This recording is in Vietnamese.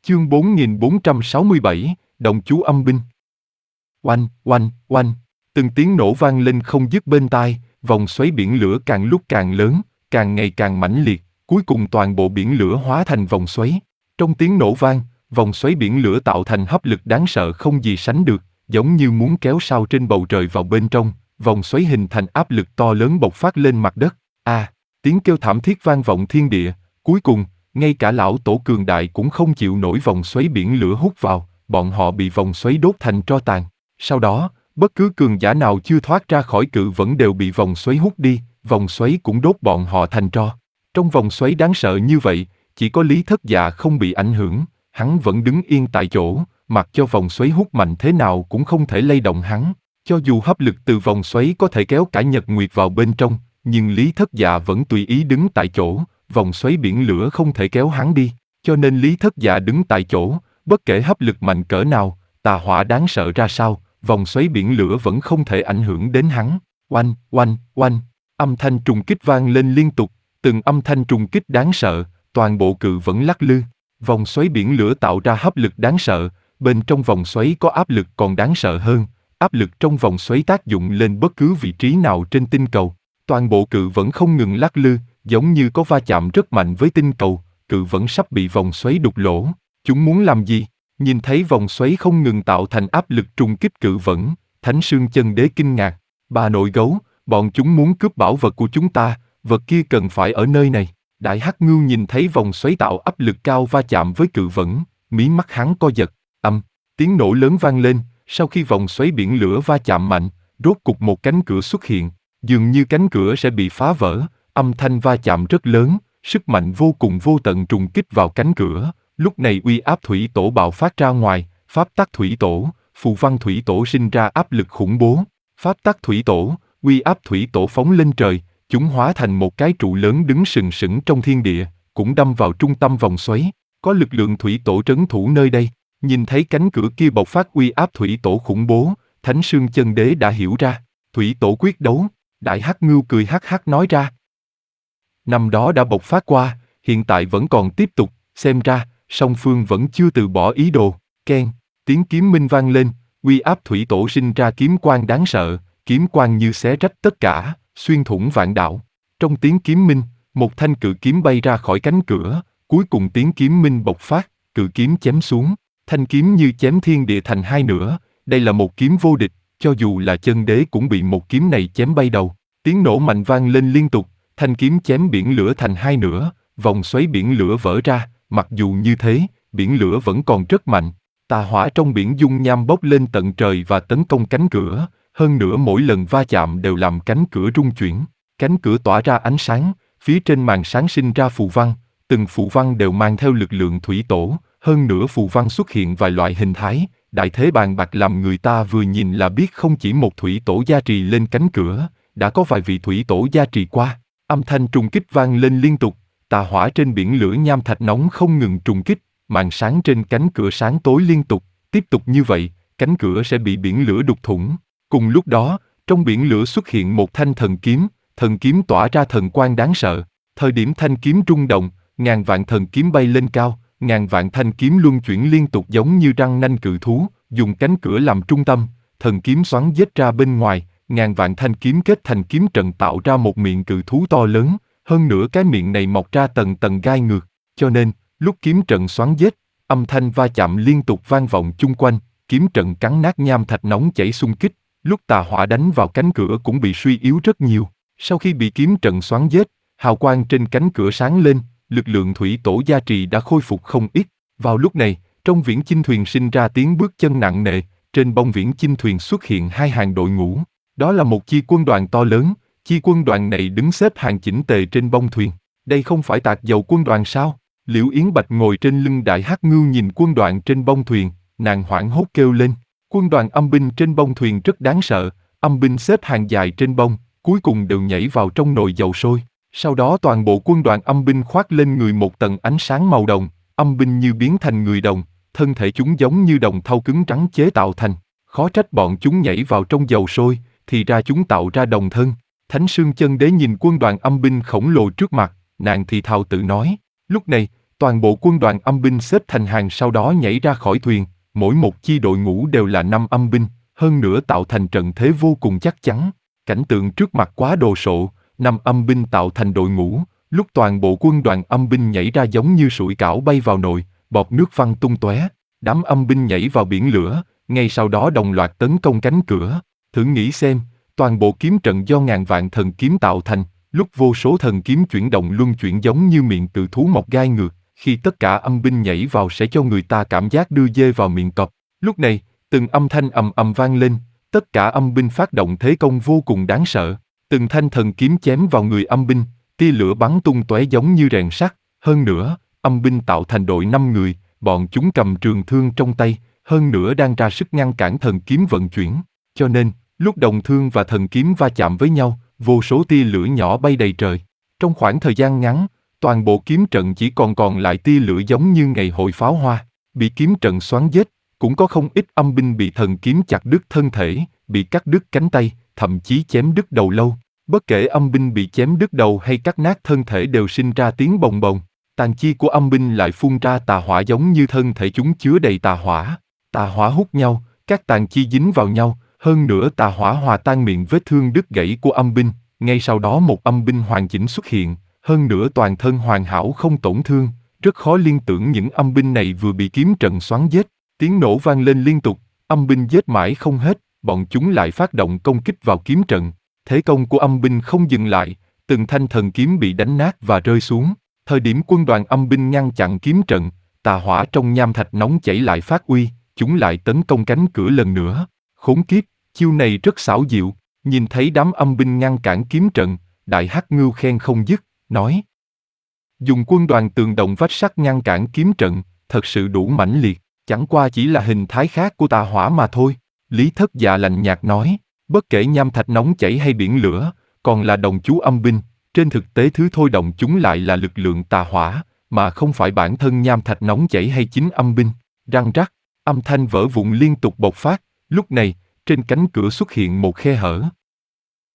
Chương 4467, Động chú âm binh. Oanh, oanh, oanh, từng tiếng nổ vang lên không dứt bên tai, vòng xoáy biển lửa càng lúc càng lớn, càng ngày càng mãnh liệt, cuối cùng toàn bộ biển lửa hóa thành vòng xoáy. Trong tiếng nổ vang, vòng xoáy biển lửa tạo thành hấp lực đáng sợ không gì sánh được, giống như muốn kéo sao trên bầu trời vào bên trong, vòng xoáy hình thành áp lực to lớn bộc phát lên mặt đất. Tiếng kêu thảm thiết vang vọng thiên địa, cuối cùng, ngay cả lão tổ cường đại cũng không chịu nổi vòng xoáy biển lửa hút vào, bọn họ bị vòng xoáy đốt thành tro tàn. Sau đó, bất cứ cường giả nào chưa thoát ra khỏi cự vẫn đều bị vòng xoáy hút đi, vòng xoáy cũng đốt bọn họ thành tro. Trong vòng xoáy đáng sợ như vậy, chỉ có Lý Thất Dạ không bị ảnh hưởng, hắn vẫn đứng yên tại chỗ, mặc cho vòng xoáy hút mạnh thế nào cũng không thể lay động hắn. Cho dù hấp lực từ vòng xoáy có thể kéo cả nhật nguyệt vào bên trong, nhưng Lý Thất Dạ vẫn tùy ý đứng tại chỗ, vòng xoáy biển lửa không thể kéo hắn đi, cho nên Lý Thất Dạ đứng tại chỗ, bất kể hấp lực mạnh cỡ nào, tà hỏa đáng sợ ra sao, vòng xoáy biển lửa vẫn không thể ảnh hưởng đến hắn. Oanh, oanh, oanh, âm thanh trùng kích vang lên liên tục, từng âm thanh trùng kích đáng sợ, toàn bộ cự vẫn lắc lư. Vòng xoáy biển lửa tạo ra hấp lực đáng sợ, bên trong vòng xoáy có áp lực còn đáng sợ hơn, áp lực trong vòng xoáy tác dụng lên bất cứ vị trí nào trên tinh cầu. Toàn bộ cự vẫn không ngừng lắc lư, giống như có va chạm rất mạnh với tinh cầu, cự vẫn sắp bị vòng xoáy đục lỗ. Chúng muốn làm gì? Nhìn thấy vòng xoáy không ngừng tạo thành áp lực trùng kích cự vẫn, Thánh Sương Chân Đế kinh ngạc. Bà nội gấu, bọn chúng muốn cướp bảo vật của chúng ta, vật kia cần phải ở nơi này. Đại Hắc Ngưu nhìn thấy vòng xoáy tạo áp lực cao va chạm với cự vẫn, mí mắt hắn co giật. Tiếng nổ lớn vang lên, sau khi vòng xoáy biển lửa va chạm mạnh, rốt cục một cánh cửa xuất hiện, dường như cánh cửa sẽ bị phá vỡ, âm thanh va chạm rất lớn, sức mạnh vô cùng vô tận trùng kích vào cánh cửa. Lúc này uy áp thủy tổ bạo phát ra ngoài, pháp tắc thủy tổ, phù văn thủy tổ sinh ra áp lực khủng bố. Pháp tắc thủy tổ, uy áp thủy tổ phóng lên trời, chúng hóa thành một cái trụ lớn đứng sừng sững trong thiên địa, cũng đâm vào trung tâm vòng xoáy. Có lực lượng thủy tổ trấn thủ nơi đây. Nhìn thấy cánh cửa kia bộc phát uy áp thủy tổ khủng bố, Thánh Sương Chân Đế đã hiểu ra, thủy tổ quyết đấu. Đại Hắc Ngưu cười hắc hắc nói ra. Năm đó đã bộc phát qua, hiện tại vẫn còn tiếp tục, xem ra, song phương vẫn chưa từ bỏ ý đồ. Keng, tiếng kiếm minh vang lên, uy áp thủy tổ sinh ra kiếm quang đáng sợ, kiếm quang như xé rách tất cả, xuyên thủng vạn đạo. Trong tiếng kiếm minh, một thanh cự kiếm bay ra khỏi cánh cửa, cuối cùng tiếng kiếm minh bộc phát, cự kiếm chém xuống, thanh kiếm như chém thiên địa thành hai nửa, đây là một kiếm vô địch, cho dù là chân đế cũng bị một kiếm này chém bay đầu. Tiếng nổ mạnh vang lên liên tục, thanh kiếm chém biển lửa thành hai nửa, vòng xoáy biển lửa vỡ ra, mặc dù như thế, biển lửa vẫn còn rất mạnh. Tà hỏa trong biển dung nham bốc lên tận trời và tấn công cánh cửa, hơn nữa mỗi lần va chạm đều làm cánh cửa rung chuyển. Cánh cửa tỏa ra ánh sáng, phía trên màn sáng sinh ra phù văn, từng phù văn đều mang theo lực lượng thủy tổ, hơn nữa phù văn xuất hiện vài loại hình thái, đại thế bàn bạc làm người ta vừa nhìn là biết không chỉ một thủy tổ gia trì lên cánh cửa, đã có vài vị thủy tổ gia trì qua. Âm thanh trùng kích vang lên liên tục, tà hỏa trên biển lửa nham thạch nóng không ngừng trùng kích, màn sáng trên cánh cửa sáng tối liên tục, tiếp tục như vậy, cánh cửa sẽ bị biển lửa đục thủng. Cùng lúc đó, trong biển lửa xuất hiện một thanh thần kiếm tỏa ra thần quang đáng sợ. Thời điểm thanh kiếm rung động, ngàn vạn thần kiếm bay lên cao, ngàn vạn thanh kiếm luân chuyển liên tục giống như răng nanh cự thú, dùng cánh cửa làm trung tâm, thần kiếm xoắn giết ra bên ngoài, ngàn vạn thanh kiếm kết thành kiếm trận tạo ra một miệng cự thú to lớn, hơn nữa cái miệng này mọc ra tầng tầng gai ngược, cho nên, lúc kiếm trận xoắn giết, âm thanh va chạm liên tục vang vọng chung quanh, kiếm trận cắn nát nham thạch nóng chảy xung kích, lúc tà hỏa đánh vào cánh cửa cũng bị suy yếu rất nhiều. Sau khi bị kiếm trận xoắn giết, hào quang trên cánh cửa sáng lên, lực lượng thủy tổ gia trì đã khôi phục không ít. Vào lúc này, trong viễn chinh thuyền sinh ra tiếng bước chân nặng nề, trên bông viễn chinh thuyền xuất hiện hai hàng đội ngũ. Đó là một chi quân đoàn to lớn, chi quân đoàn này đứng xếp hàng chỉnh tề trên bông thuyền. Đây không phải Tạc Dầu quân đoàn sao? Liễu Yến Bạch ngồi trên lưng Đại Hắc Ngưu nhìn quân đoàn trên bông thuyền, nàng hoảng hốt kêu lên. Quân đoàn âm binh trên bông thuyền rất đáng sợ, âm binh xếp hàng dài trên bông, cuối cùng đều nhảy vào trong nồi dầu sôi. Sau đó toàn bộ quân đoàn âm binh khoác lên người một tầng ánh sáng màu đồng, âm binh như biến thành người đồng, thân thể chúng giống như đồng thau cứng trắng chế tạo thành. Khó trách bọn chúng nhảy vào trong dầu sôi, thì ra chúng tạo ra đồng thân. Thánh Sương Chân Đế nhìn quân đoàn âm binh khổng lồ trước mặt, nàng thì thào tự nói. Lúc này, Toàn bộ quân đoàn âm binh xếp thành hàng sau đó nhảy ra khỏi thuyền, mỗi một chi đội ngũ đều là 5 âm binh, hơn nữa tạo thành trận thế vô cùng chắc chắn. Cảnh tượng trước mặt quá đồ sộ, 5 âm binh tạo thành đội ngũ, lúc toàn bộ quân đoàn âm binh nhảy ra giống như sủi cảo bay vào nồi, bọt nước văng tung tóe. Đám âm binh nhảy vào biển lửa, ngay sau đó đồng loạt tấn công cánh cửa. Thử nghĩ xem, toàn bộ kiếm trận do ngàn vạn thần kiếm tạo thành, lúc vô số thần kiếm chuyển động luân chuyển giống như miệng cự thú mọc gai ngược, khi tất cả âm binh nhảy vào sẽ cho người ta cảm giác đưa dê vào miệng cọp. Lúc này, từng âm thanh ầm ầm vang lên, tất cả âm binh phát động thế công vô cùng đáng sợ. Từng thanh thần kiếm chém vào người âm binh, tia lửa bắn tung tóe giống như rèn sắt. Hơn nữa, âm binh tạo thành đội 5 người, bọn chúng cầm trường thương trong tay, hơn nữa đang ra sức ngăn cản thần kiếm vận chuyển. Cho nên, lúc đồng thương và thần kiếm va chạm với nhau, vô số tia lửa nhỏ bay đầy trời. Trong khoảng thời gian ngắn, toàn bộ kiếm trận chỉ còn lại tia lửa giống như ngày hội pháo hoa. Bị kiếm trận xoắn giết, cũng có không ít âm binh bị thần kiếm chặt đứt thân thể, bị cắt đứt cánh tay, thậm chí chém đứt đầu lâu. Bất kể âm binh bị chém đứt đầu hay cắt nát thân thể đều sinh ra tiếng bồng bồng. Tàn chi của âm binh lại phun ra tà hỏa giống như thân thể chúng chứa đầy tà hỏa. Tà hỏa hút nhau, các tàn chi dính vào nhau, hơn nữa tà hỏa hòa tan miệng vết thương đứt gãy của âm binh. Ngay sau đó một âm binh hoàn chỉnh xuất hiện, hơn nữa toàn thân hoàn hảo không tổn thương. Rất khó liên tưởng những âm binh này vừa bị kiếm trận xoắn giết. Tiếng nổ vang lên liên tục, âm binh giết mãi không hết, bọn chúng lại phát động công kích vào kiếm trận. Thế công của âm binh không dừng lại, từng thanh thần kiếm bị đánh nát và rơi xuống. Thời điểm quân đoàn âm binh ngăn chặn kiếm trận, tà hỏa trong nham thạch nóng chảy lại phát uy, chúng lại tấn công cánh cửa lần nữa. Khốn kiếp, chiêu này rất xảo diệu. Nhìn thấy đám âm binh ngăn cản kiếm trận, Đại Hắc Ngưu khen không dứt, nói: dùng quân đoàn tường đồng vách sắt ngăn cản kiếm trận, thật sự đủ mãnh liệt, chẳng qua chỉ là hình thái khác của tà hỏa mà thôi. Lý Thất Dạ lạnh nhạt nói: bất kể nham thạch nóng chảy hay biển lửa, còn là đồng chú âm binh, trên thực tế thứ thôi động chúng lại là lực lượng tà hỏa, mà không phải bản thân nham thạch nóng chảy hay chính âm binh. Răng rắc, âm thanh vỡ vụn liên tục bộc phát, lúc này, trên cánh cửa xuất hiện một khe hở.